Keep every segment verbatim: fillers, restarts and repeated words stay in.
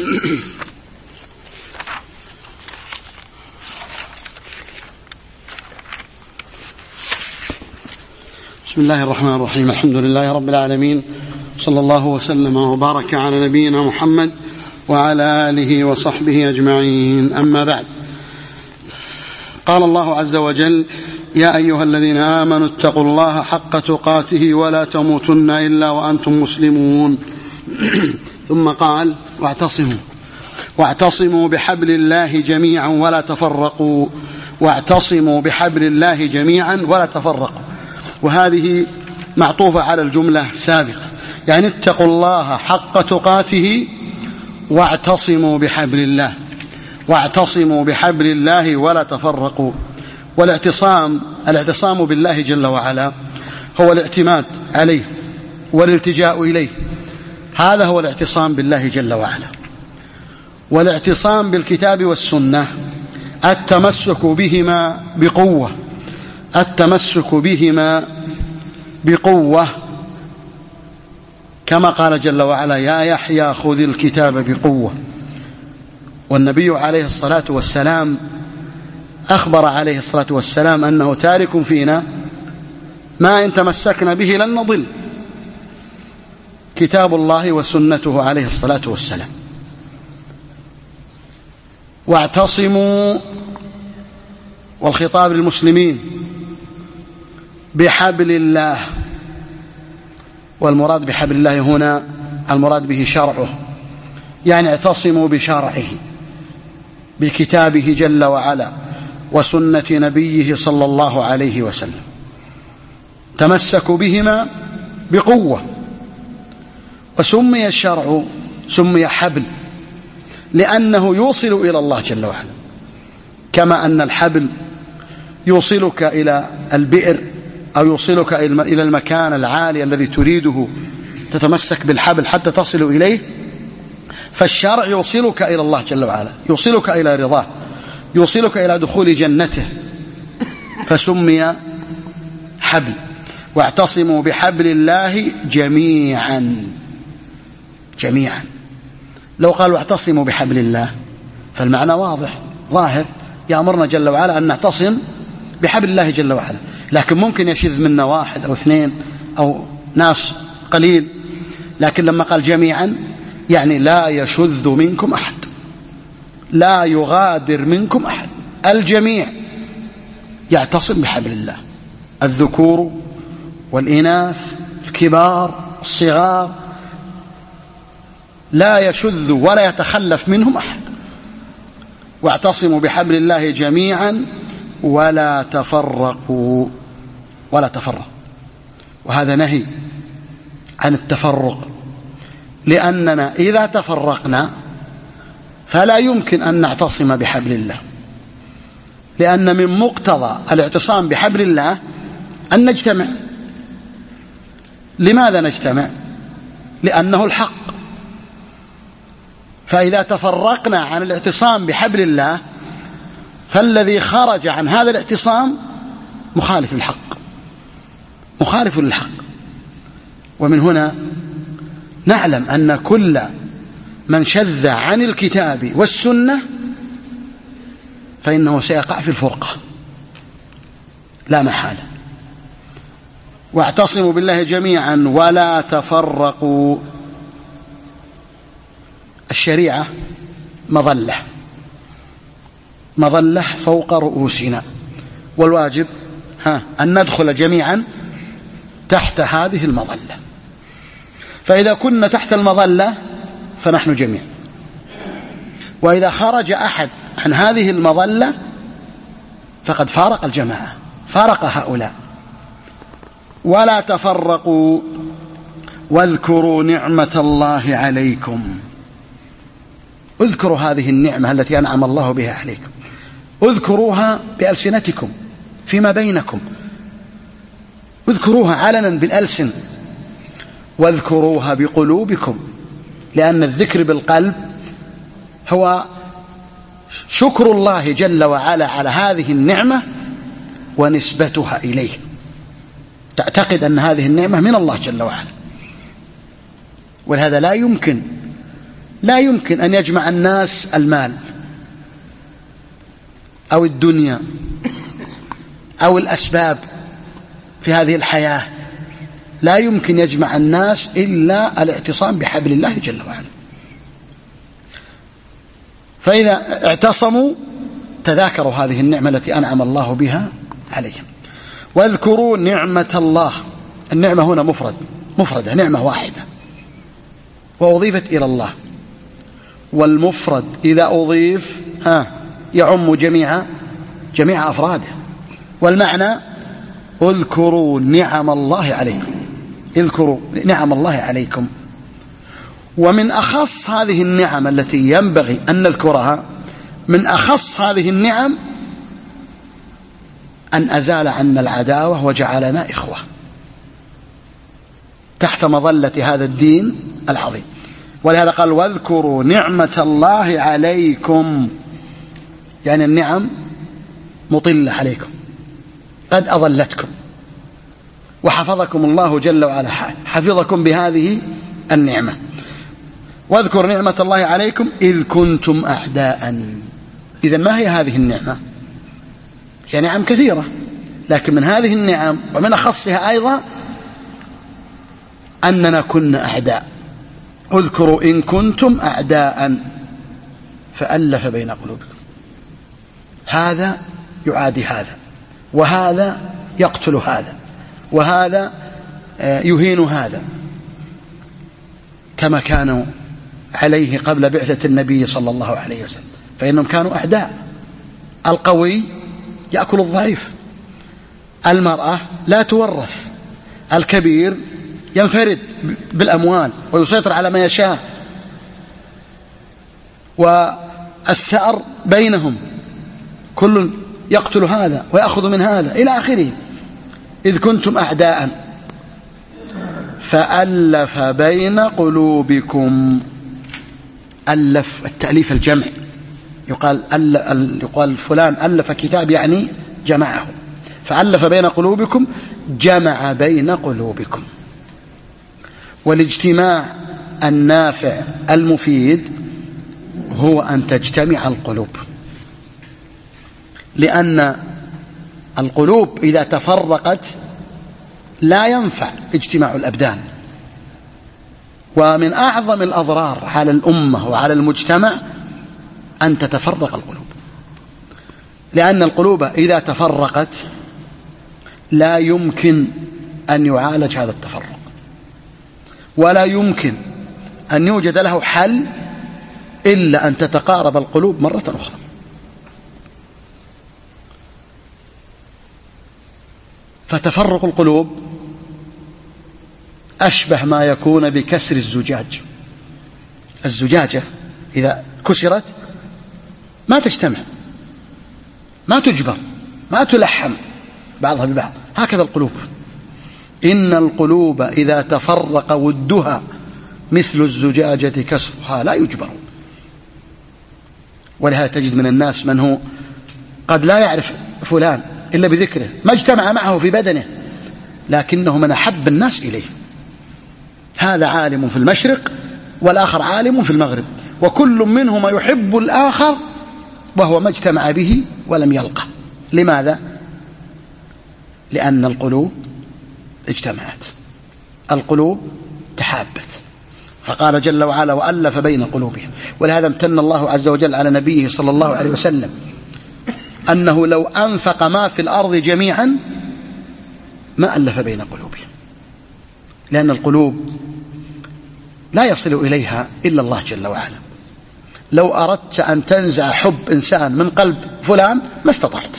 بسم الله الرحمن الرحيم. الحمد لله رب العالمين، صلى الله وسلم وبارك على نبينا محمد وعلى آله وصحبه أجمعين. أما بعد، قال الله عز وجل: يا أيها الذين آمنوا اتقوا الله حق تقاته ولا تموتن إلا وأنتم مسلمون. ثم قال: واعتصموا واعتصموا بحبل الله جميعا ولا تفرقوا واعتصموا بحبل الله جميعا ولا تفرقوا. وهذه معطوفة على الجملة السابقة، يعني اتقوا الله حق تقاته واعتصموا بحبل الله واعتصموا بحبل الله ولا تفرقوا. والاعتصام الاعتصام بالله جل وعلا هو الاعتماد عليه والالتجاء إليه، هذا هو الاعتصام بالله جل وعلا. والاعتصام بالكتاب والسنة التمسك بهما بقوة التمسك بهما بقوة كما قال جل وعلا: يا يحيى خذ الكتاب بقوة. والنبي عليه الصلاة والسلام أخبر عليه الصلاة والسلام أنه تارك فينا ما إن تمسكنا به لن نضل، كتاب الله وسنته عليه الصلاة والسلام. واعتصموا، والخطاب للمسلمين، بحبل الله. والمراد بحبل الله هنا المراد به شرعه، يعني اعتصموا بشرعه، بكتابه جل وعلا وسنة نبيه صلى الله عليه وسلم. تمسكوا بهما بقوة. وسمي الشرع سمي حبل لأنه يوصل إلى الله جل وعلا، كما أن الحبل يوصلك إلى البئر أو يوصلك إلى المكان العالي الذي تريده، تتمسك بالحبل حتى تصل إليه. فالشرع يوصلك إلى الله جل وعلا، يوصلك إلى رضاه، يوصلك إلى دخول جنته، فسمي حبل. واعتصموا بحبل الله جميعا جميعا. لو قالوا اعتصموا بحبل الله فالمعنى واضح ظاهر، يأمرنا جل وعلا أن نعتصم بحبل الله جل وعلا، لكن ممكن يشذ منا واحد أو اثنين أو ناس قليل. لكن لما قال جميعا يعني لا يشذ منكم أحد، لا يغادر منكم أحد، الجميع يعتصم بحبل الله، الذكور والإناث، الكبار الصغار، لا يشذ ولا يتخلف منهم أحد. واعتصموا بحبل الله جميعا ولا تفرقوا ولا تفرقوا. وهذا نهي عن التفرق، لأننا إذا تفرقنا فلا يمكن أن نعتصم بحبل الله، لأن من مقتضى الاعتصام بحبل الله أن نجتمع. لماذا نجتمع؟ لأنه الحق. فإذا تفرقنا عن الاعتصام بحبل الله فالذي خرج عن هذا الاعتصام مخالف للحق مخالف للحق. ومن هنا نعلم أن كل من شذ عن الكتاب والسنة فإنه سيقع في الفرقة لا محالة. واعتصموا بالله جميعا ولا تفرقوا. الشريعة مظلة مظلة فوق رؤوسنا، والواجب ها أن ندخل جميعا تحت هذه المظلة. فإذا كنا تحت المظلة فنحن جميع، وإذا خرج أحد عن هذه المظلة فقد فارق الجماعة، فارق هؤلاء. ولا تفرقوا واذكروا نعمة الله عليكم. اذكروا هذه النعمة التي أنعم الله بها عليكم، اذكروها بألسنتكم فيما بينكم، اذكروها علنا بالألسن، واذكروها بقلوبكم، لأن الذكر بالقلب هو شكر الله جل وعلا على هذه النعمة ونسبتها إليه. تعتقد أن هذه النعمة من الله جل وعلا، ولهذا لا يمكن لا يمكن أن يجمع الناس المال أو الدنيا أو الأسباب في هذه الحياة، لا يمكن يجمع الناس إلا الاعتصام بحبل الله جل وعلا. فإذا اعتصموا تذاكروا هذه النعمة التي أنعم الله بها عليهم. واذكروا نعمة الله، النعمة هنا مفرد مفردة، نعمة واحدة وأضيفت إلى الله، والمفرد إذا أضيف ها يعم جميع جميع أفراده. والمعنى اذكروا نعم الله عليكم، اذكروا نعم الله عليكم. ومن أخص هذه النعم التي ينبغي أن نذكرها، من أخص هذه النعم أن أزال عنا العداوة وجعلنا إخوة تحت مظلة هذا الدين العظيم. ولهذا قال واذكروا نعمة الله عليكم، يعني النعم مطلة عليكم، قد أضلتكم وحفظكم الله جل وعلا، حفظكم بهذه النعمة. واذكر نعمة الله عليكم إذ كنتم أعداء. إذا ما هي هذه النعمة؟ هي نعم كثيرة، لكن من هذه النعم ومن أخصها أيضا أننا كنا أعداء. اذكروا إن كنتم أعداء فألف بين قلوبكم، هذا يعادي هذا، وهذا يقتل هذا، وهذا يهين هذا، كما كانوا عليه قبل بعثة النبي صلى الله عليه وسلم، فإنهم كانوا أعداء. القوي يأكل الضعيف، المرأة لا تورث، الكبير ينفرد بالأموال ويسيطر على ما يشاء، والثأر بينهم، كل يقتل هذا ويأخذ من هذا إلى آخره. إذ كنتم أعداء فألف بين قلوبكم. ألف التأليف الجمع، يقال, يقال فلان ألف كتاب يعني جمعه، فألف بين قلوبكم جمع بين قلوبكم. والاجتماع النافع المفيد هو أن تجتمع القلوب، لأن القلوب إذا تفرقت لا ينفع اجتماع الأبدان. ومن أعظم الأضرار على الأمة وعلى المجتمع أن تتفرق القلوب، لأن القلوب إذا تفرقت لا يمكن أن يعالج هذا التفرق، ولا يمكن أن يوجد له حل إلا أن تتقارب القلوب مرة أخرى. فتفرق القلوب أشبه ما يكون بكسر الزجاج. الزجاجة إذا كسرت ما تجتمع، ما تجبر، ما تلحم بعضها ببعض. هكذا القلوب، إن القلوب إذا تفرق ودها مثل الزجاجة كسرها لا يجبر. ولهذا تجد من الناس من هو قد لا يعرف فلان إلا بذكره، ما اجتمع معه في بدنه، لكنه من أحب الناس إليه. هذا عالم في المشرق والآخر عالم في المغرب، وكل منهما يحب الآخر وهو ما اجتمع به ولم يلقى. لماذا؟ لأن القلوب اجتمعت، القلوب تحابت. فقال جل وعلا وألف بين قلوبهم. ولهذا امتن الله عز وجل على نبيه صلى الله عليه وسلم أنه لو أنفق ما في الأرض جميعا ما ألف بين قلوبهم، لأن القلوب لا يصل إليها إلا الله جل وعلا. لو أردت أن تنزع حب إنسان من قلب فلان ما استطعت،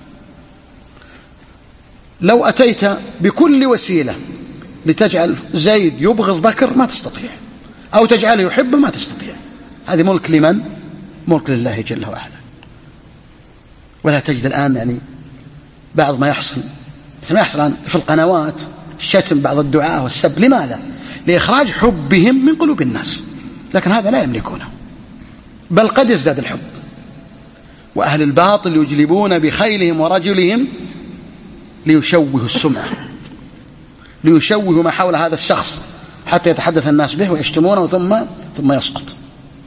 لو أتيت بكل وسيلة لتجعل زيد يبغض بكر ما تستطيع، أو تجعله يحبه ما تستطيع. هذه ملك لمن؟ ملك لله جل وعلا. ولا تجد الآن يعني بعض ما يحصل مثل ما يحصل الآن في القنوات، الشتم بعض الدعاء والسب. لماذا؟ لإخراج حبهم من قلوب الناس، لكن هذا لا يملكونه، بل قد يزداد الحب. وأهل الباطل يجلبون بخيلهم ورجلهم ليشوهوا السمعة، ليشوهوا ما حول هذا الشخص حتى يتحدث الناس به ويشتمونه ثم ثم يسقط.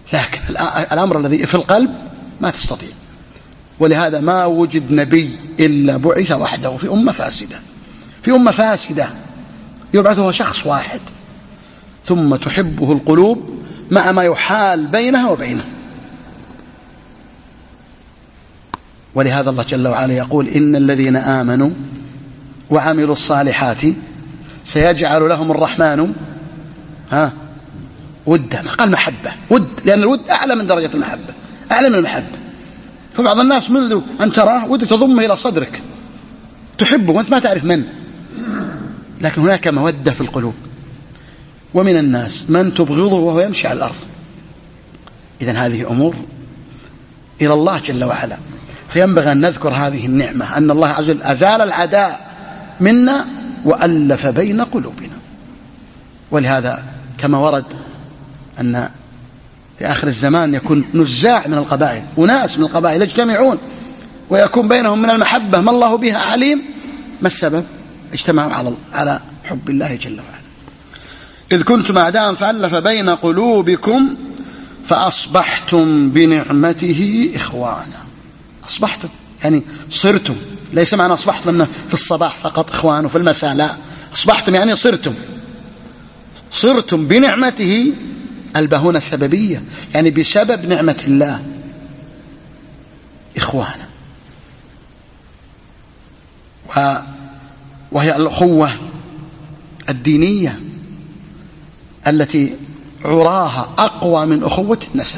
لكن الأمر الذي في القلب ما تستطيع. ولهذا ما وجد نبي إلا بعث وحده في أمة فاسدة، في أمة فاسدة يبعثه شخص واحد، ثم تحبه القلوب مع ما يحال بينها وبينه. ولهذا الله جل وعلا يقول إن الذين آمنوا وعملوا الصالحات سيجعل لهم الرحمن ها ودا، ما قال محبة، ود، لأن الود أعلى من درجة المحبة، أعلى من المحبة. فبعض الناس منذ أن تراه ودك تضمه إلى صدرك، تحبه وأنت ما تعرف من، لكن هناك مودة في القلوب. ومن الناس من تبغضه وهو يمشي على الأرض. إذن هذه أمور إلى الله جل وعلا، فينبغي أن نذكر هذه النعمة أن الله عز وجل أزال العداء منا وألف بين قلوبنا. ولهذا كما ورد أن في آخر الزمان يكون نزاع من القبائل، وناس من القبائل يجتمعون ويكون بينهم من المحبة ما الله بها عليم. ما السبب؟ اجتمعوا على على حب الله جل وعلا. إذ كنتم أعداء فألف بين قلوبكم فأصبحتم بنعمته إخوانا. أصبحتم يعني صرتم، ليس معنى أصبحتم أنه في الصباح فقط إخوان وفي المساء، لا، أصبحتم يعني صرتم، صرتم بنعمته. البهونة سببية، يعني بسبب نعمة الله إخوانا. وهي الأخوة الدينية التي عراها أقوى من أخوة النسب.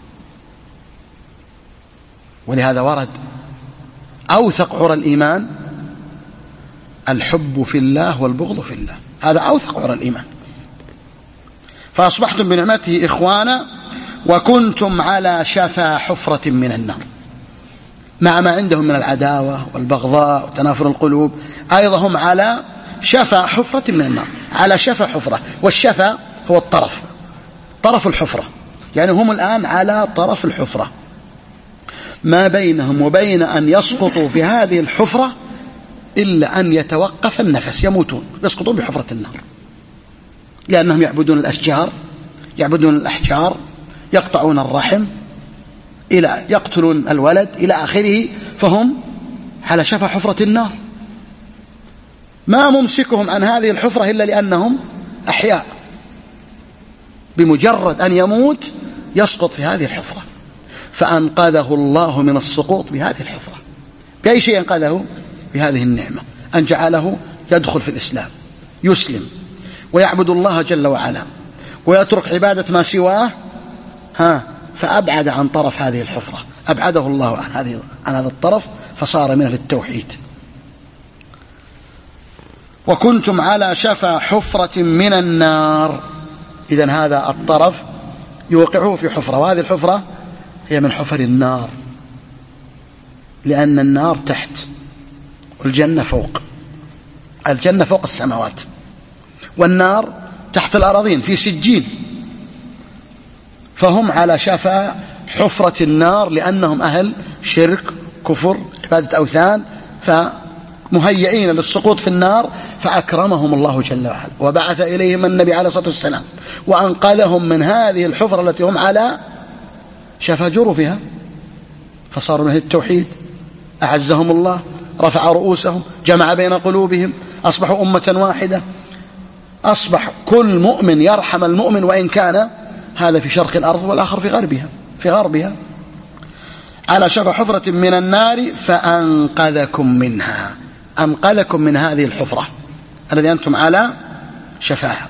ولهذا ورد أوثق عرى الإيمان الحب في الله والبغض في الله، هذا أوثق عرى الإيمان. فأصبحتم بنعمته إخوانا وكنتم على شفا حفرة من النار، مع ما عندهم من العداوة والبغضاء وتنافر القلوب، أيضا هم على شفا حفرة من النار، على شفا حفرة. والشفا هو الطرف، طرف الحفرة، يعني هم الآن على طرف الحفرة، ما بينهم وبين أن يسقطوا في هذه الحفرة إلا أن يتوقف النفس، يموتون، يسقطون بحفرة النار، لأنهم يعبدون الأشجار، يعبدون الأحجار، يقطعون الرحم، إلى يقتلون الولد إلى آخره. فهم على شفا حفرة النار، ما ممسكهم عن هذه الحفرة إلا لأنهم أحياء، بمجرد أن يموت يسقط في هذه الحفرة. فأنقذه الله من السقوط بهذه الحفرة. بأي شيء أنقذه؟ بهذه النعمة، أن جعله يدخل في الإسلام، يسلم ويعبد الله جل وعلا ويترك عبادة ما سواه، ها فأبعد عن طرف هذه الحفرة، أبعده الله عن هذه عن هذا الطرف، فصار منه للتوحيد. وكنتم على شفا حفرة من النار. إذن هذا الطرف يوقعه في حفرة، وهذه الحفرة هي من حفر النار، لأن النار تحت والجنة فوق، الجنة فوق السماوات، والنار تحت الأراضين في سجين. فهم على شفا حفرة النار لأنهم أهل شرك، كفر، عبادة أوثان، فمهيئين للسقوط في النار. فأكرمهم الله جل وعلا وبعث إليهم النبي عليه الصلاة والسلام وأنقذهم من هذه الحفرة التي هم على شفا جرفها، فصاروا من أهل التوحيد، أعزهم الله، رفع رؤوسهم، جمع بين قلوبهم، أصبحوا أمة واحدة، أصبح كل مؤمن يرحم المؤمن وإن كان هذا في شرق الأرض والآخر في غربها في غربها على شفا حفرة من النار فأنقذكم منها، أنقذكم من هذه الحفرة الذي أنتم على شفاها.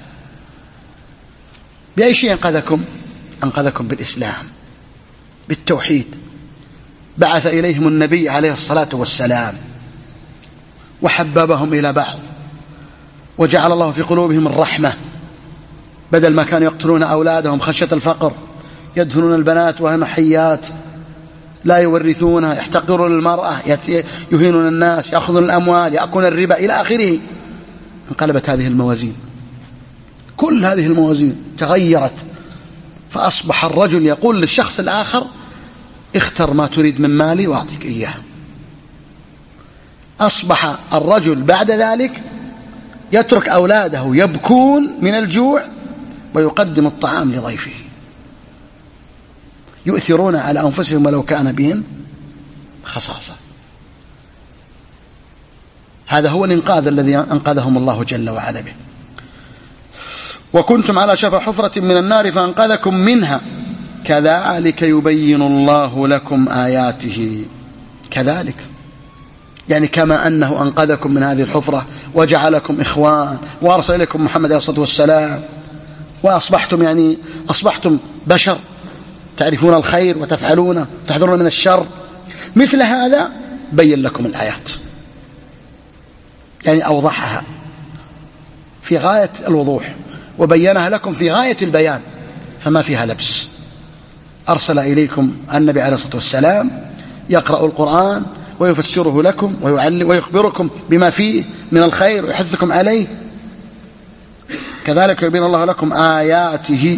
بأي شيء أنقذكم؟ أنقذكم بالإسلام، بالتوحيد. بعث إليهم النبي عليه الصلاة والسلام وحببهم إلى بعض، وجعل الله في قلوبهم الرحمة، بدل ما كانوا يقتلون أولادهم خشية الفقر، يدفنون البنات وهن حيات، لا يورثونها، يحتقرون المرأة، يهينون الناس، يأخذون الأموال، يأكلون الربا إلى آخره. انقلبت هذه الموازين، كل هذه الموازين تغيرت، فأصبح الرجل يقول للشخص الآخر اختر ما تريد من مالي وأعطيك إياه. أصبح الرجل بعد ذلك يترك أولاده يبكون من الجوع ويقدم الطعام لضيفه. يؤثرون على أنفسهم ولو كان بهم خصاصة. هذا هو الإنقاذ الذي أنقذهم الله جل وعلا به. وكنتم على شفا حفرة من النار فأنقذكم منها كذلك يبين الله لكم آياته. كذلك يعني كما أنه أنقذكم من هذه الحفرة وجعلكم إخوان وأرسل إليكم محمد عليه الصلاة والسلام وأصبحتم يعني أصبحتم بشر تعرفون الخير وتفعلونه تحذرون من الشر، مثل هذا بين لكم الآيات، يعني أوضحها في غاية الوضوح وبينها لكم في غاية البيان فما فيها لبس. أرسل إليكم النبي عليه الصلاة والسلام يقرأ القرآن ويفسره لكم ويعلم ويخبركم بما فيه من الخير ويحثكم عليه. كذلك يبين الله لكم آياته.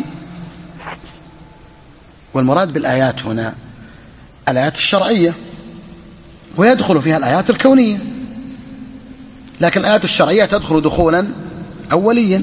والمراد بالآيات هنا الآيات الشرعية، ويدخل فيها الآيات الكونية، لكن الآيات الشرعية تدخل دخولا أوليا.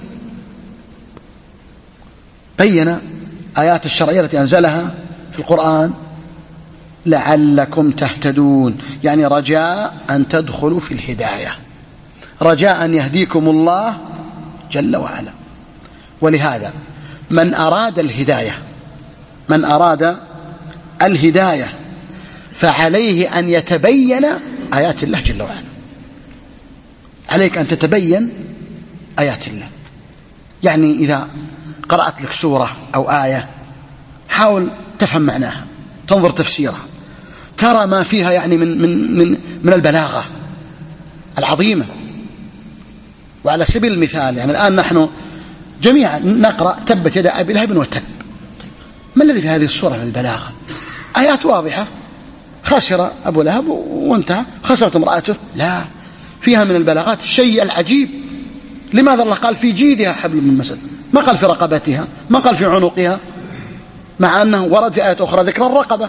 بين آيات الشرعية التي أنزلها في القرآن لعلكم تهتدون، يعني رجاء أن تدخلوا في الهداية، رجاء أن يهديكم الله جل وعلا. ولهذا من أراد الهداية من أراد الهداية فعليه أن يتبين آيات الله جل وعلا. عليك أن تتبين آيات الله، يعني إذا قرأت لك سورة أو آية حاول تفهم معناها، تنظر تفسيرها، ترى ما فيها يعني من, من, من, من البلاغة العظيمة. وعلى سبيل المثال يعني الآن نحن جميعا نقرأ تبت يد أبي لهب وتب، ما الذي في هذه السورة من البلاغة؟ آيات واضحة، خسر أبو لهب وانتهى، خسرت امرأته، لا، فيها من البلاغات الشيء العجيب. لماذا الله قال في جيدها حبل من مسد، ما قال في رقبتها، ما قال في عنقها، مع أنه ورد في آية أخرى ذكر الرقبة،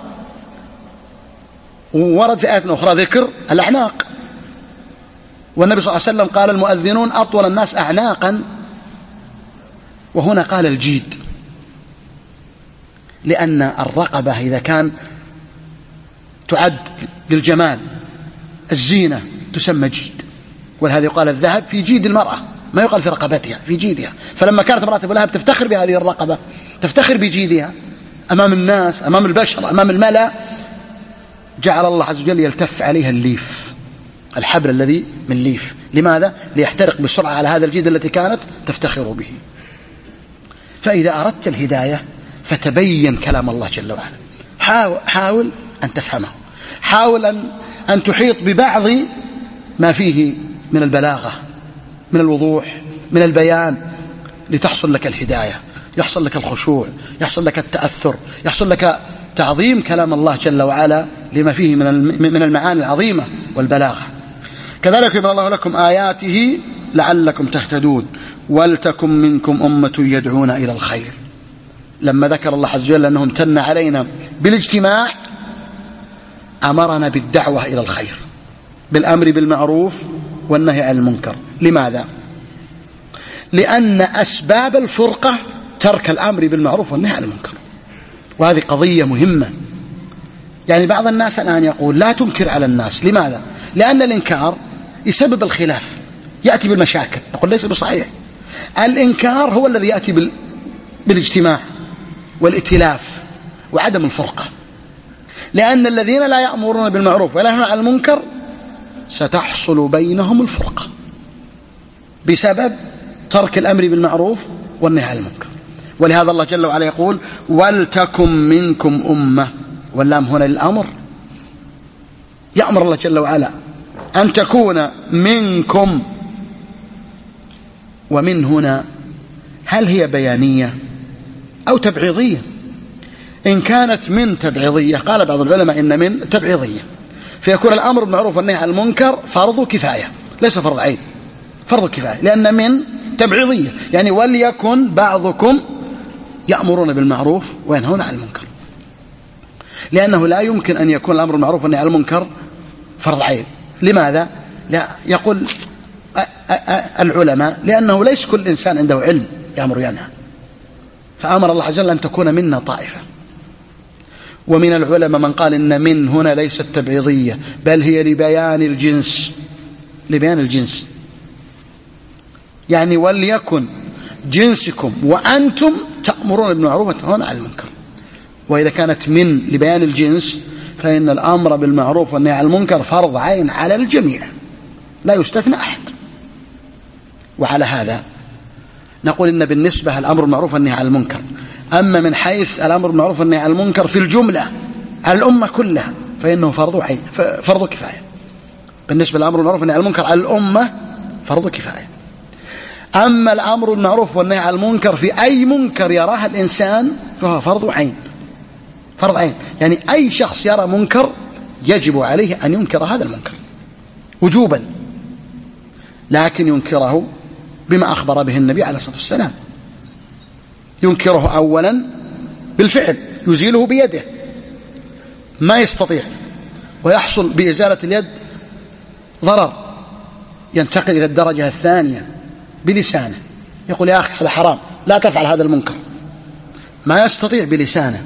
وورد في آية أخرى ذكر الأعناق. والنبي صلى الله عليه وسلم قال المؤذنون أطول الناس أعناقا، وهنا قال الجيد، لأن الرقبة إذا كان تعد للجمال الزينة تسمى جيد، ولهذا يقال الذهب في جيد المرأة، ما يقال في رقبتها، في جيدها. فلما كانت امرأة أبو لهب تفتخر بهذه الرقبة، تفتخر بجيدها أمام الناس، أمام البشر، أمام الملأ، جعل الله عز وجل يلتف عليها الليف، الحبل الذي من ليف. لماذا؟ ليحترق بسرعة على هذا الجيد التي كانت تفتخر به. فإذا أردت الهداية فتبين كلام الله جل وعلا، حاول, حاول أن تفهمه، حاول أن, أن تحيط ببعض ما فيه من البلاغة، من الوضوح، من البيان، لتحصل لك الهداية، يحصل لك الخشوع، يحصل لك التأثر، يحصل لك تعظيم كلام الله جل وعلا لما فيه من المعاني العظيمة والبلاغة. كذلك يبين الله لكم آياته لعلكم تهتدون ولتكن منكم أمة يدعون إلى الخير. لما ذكر الله عز وجل أنه امتن علينا بالاجتماع أمرنا بالدعوة إلى الخير، بالأمر بالمعروف والنهي عن المنكر. لماذا؟ لأن أسباب الفرقة ترك الأمر بالمعروف والنهي عن المنكر، وهذه قضية مهمة. يعني بعض الناس الآن يقول لا تنكر على الناس. لماذا؟ لأن الإنكار يسبب الخلاف، يأتي بالمشاكل. نقول ليس بصحيح. الإنكار هو الذي يأتي بالاجتماع والائتلاف وعدم الفرقة، لأن الذين لا يأمرون بالمعروف ولا ينهون عن المنكر ستحصل بينهم الفرقة بسبب ترك الأمر بالمعروف والنهي عن المنكر. ولهذا الله جل وعلا يقول ولتكن منكم أمة، واللام هنا للأمر، يأمر الله جل وعلا أن تكون منكم. ومن هنا هل هي بيانية أو تبعيضية؟ إن كانت من تبعيضية قال بعض العلماء إن من تبعيضية، فيكون الأمر بالمعروف والنهي عن المنكر فرض كفاية ليس فرض عين، فرض كفاية، لأن من تبعيضية يعني وليكن بعضكم يأمرون بالمعروف وينهون عن المنكر، لأنه لا يمكن أن يكون الأمر بالمعروف والنهي عن المنكر فرض عين. لماذا؟ لا، يقول العلماء لأنه ليس كل إنسان عنده علم يأمر وينهى، فأمر الله عز وجل أن تكون منا طائفة. ومن العلماء من قال إن من هنا ليست تبعيضية بل هي لبيان الجنس، لبيان الجنس، يعني وليكن جنسكم وأنتم تأمرون بالمعروف وتنهون عن المنكر. وإذا كانت من لبيان الجنس فإن الأمر بالمعروف والنهي عن المنكر فرض عين على الجميع لا يستثنى أحد. وعلى هذا نقول إن بالنسبة الأمر بالمعروف والنهي عن المنكر، أما من حيث الأمر بالمعروف والنهي عن المنكر في الجملة على الأمة كلها فإنه فرض عين، فرض كفاية. بالنسبة للأمر بالمعروف والنهي عن المنكر على الأمة فرض كفاية. أما الأمر بالمعروف والنهي عن المنكر في أي منكر يراه الإنسان فهو فرض عين، فرض عين، يعني أي شخص يرى منكر يجب عليه أن ينكر هذا المنكر وجوبا، لكن ينكره بما أخبر به النبي عليه الصلاة والسلام. ينكره أولا بالفعل، يزيله بيده، ما يستطيع، ويحصل بإزالة اليد ضرر، ينتقل إلى الدرجة الثانية بلسانه، يقول يا أخي هذا حرام لا تفعل هذا المنكر، ما يستطيع بلسانه،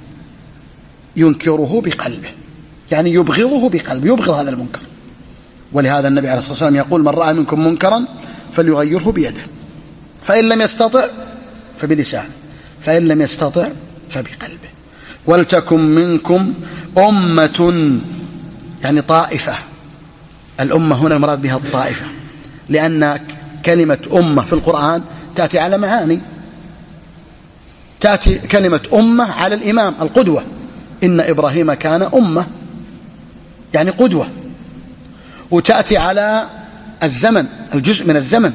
ينكره بقلبه، يعني يبغضه بقلبه، يبغض هذا المنكر. ولهذا النبي عليه الصلاة والسلام يقول من رأى منكم منكرا فليغيره بيده، فإن لم يستطع فبلسانه، فإن لم يستطع فبقلبه. ولتكن منكم أمة، يعني طائفة، الأمة هنا المراد بها الطائفة، لأن كلمة أمة في القرآن تأتي على معاني. تأتي كلمة أمة على الإمام القدوة، إن إبراهيم كان أمة يعني قدوة، وتأتي على الزمن، الجزء من الزمن،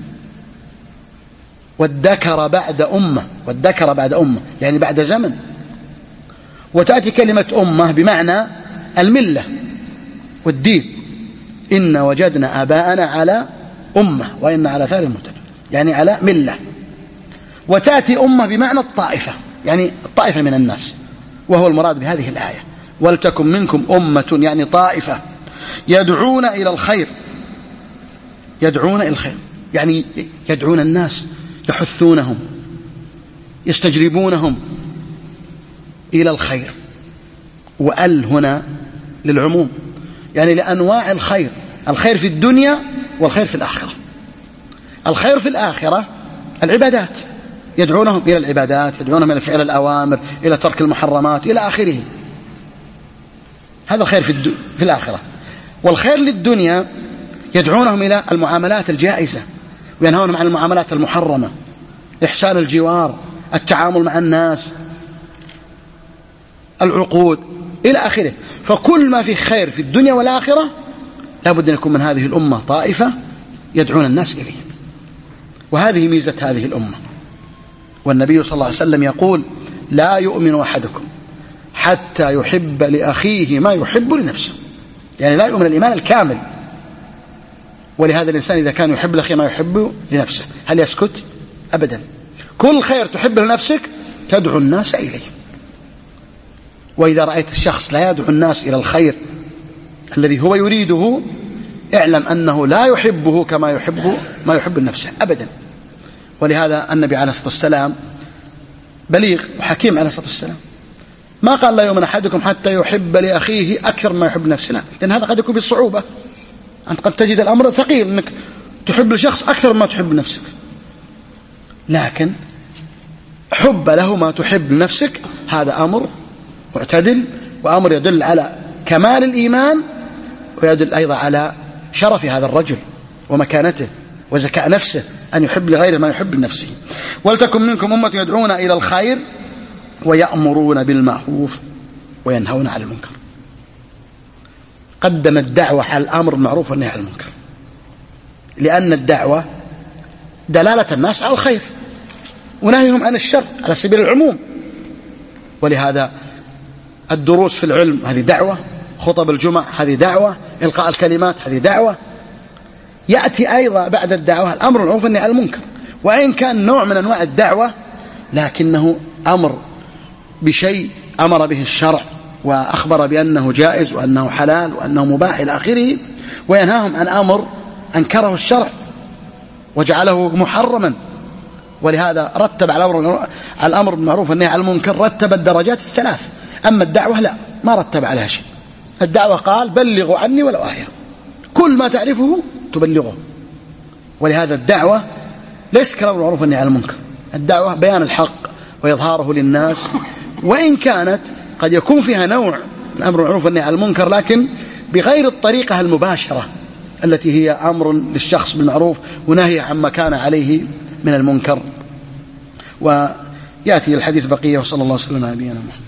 والذكر بعد أمة، والذكر بعد أمة يعني بعد زمن. وتأتي كلمة أمة بمعنى الملة والدين، إن وجدنا آباءنا على أمة وإن على ثار مهتدون، يعني على ملة. وتأتي أمة بمعنى الطائفة، يعني الطائفة من الناس، وهو المراد بهذه الآية. ولتكن منكم أمة يعني طائفة يدعون إلى الخير، يدعون إلى الخير يعني يدعون الناس، يحثونهم، يستجلبونهم إلى الخير. وأل هنا للعموم، يعني لأنواع الخير، الخير في الدنيا والخير في الآخرة. الخير في الآخرة العبادات، يدعونهم إلى العبادات، يدعونهم إلى فعل الأوامر، إلى ترك المحرمات، إلى آخره. هذا الخير في, الد... في الآخرة. والخير للدنيا يدعونهم إلى المعاملات الجائزة، وينهونهم عن المعاملات المحرمة، إحسان الجوار، التعامل مع الناس، العقود، إلى آخره. فكل ما في خير في الدنيا والآخرة لابد أن يكون من هذه الأمة طائفة يدعون الناس إليه. وهذه ميزة هذه الأمة. والنبي صلى الله عليه وسلم يقول لا يؤمن أحدكم حتى يحب لأخيه ما يحب لنفسه، يعني لا يؤمن الإيمان الكامل. ولهذا الإنسان إذا كان يحب لأخيه ما يحب لنفسه هل يسكت؟ أبدا. كل خير تحب لنفسك تدعو الناس إليه. وإذا رأيت الشخص لا يدعو الناس إلى الخير الذي هو يريده اعلم أنه لا يحبه كما يحب ما يحب لنفسه أبدا. ولهذا النبي عليه الصلاة والسلام بليغ وحكيم عليه الصلاة والسلام، ما قال لا يؤمن أحدكم حتى يحب لأخيه أكثر ما يحب نفسه، لا، لأن هذا قد يكون بالصعوبة. أنت قد تجد الأمر ثقيل أنك تحب لشخص أكثر ما تحب لنفسك، لكن حب له ما تحب لنفسك هذا أمر معتدل، وأمر يدل على كمال الإيمان، ويدل أيضا على شرف هذا الرجل ومكانته وزكاء نفسه أن يحب لغيره ما يحب لنفسه. ولتكن منكم أمة يدعون إلى الخير ويأمرون بالمعروف وينهون عن المنكر. قدم الدعوة على الأمر بالمعروف والنهي عن المنكر، لأن الدعوة دلالة الناس على الخير ونهيهم عن الشر على سبيل العموم. ولهذا الدروس في العلم هذه دعوة، خطب الجمع هذه دعوة، إلقاء الكلمات هذه دعوة. يأتي أيضا بعد الدعوة الأمر بالمعروف والنهي عن المنكر، وإن كان نوع من أنواع الدعوة لكنه أمر بشيء أمر به الشرع وأخبر بأنه جائز وأنه حلال وأنه مباح إلى آخره، وينهاهم عن أمر أنكره الشرع وجعله محرما. ولهذا رتب على الأمر بالمعروف والنهي عن المنكر، رتب الدرجات الثلاث أما الدعوة لا، ما رتب عليها شيء. الدعوة قال بلغوا عني ولو آية، كل ما تعرفه تبلغه. ولهذا الدعوة ليس كلام المعروف والنهي عن المنكر، الدعوة بيان الحق وإظهاره للناس، وإن كانت قد يكون فيها نوع من أمر المعروف والنهي عن المنكر لكن بغير الطريقة المباشرة التي هي أمر للشخص بالمعروف ونهي عما كان عليه من المنكر. ويأتي الحديث بقية، وصلى الله وسلم على نبينا محمد.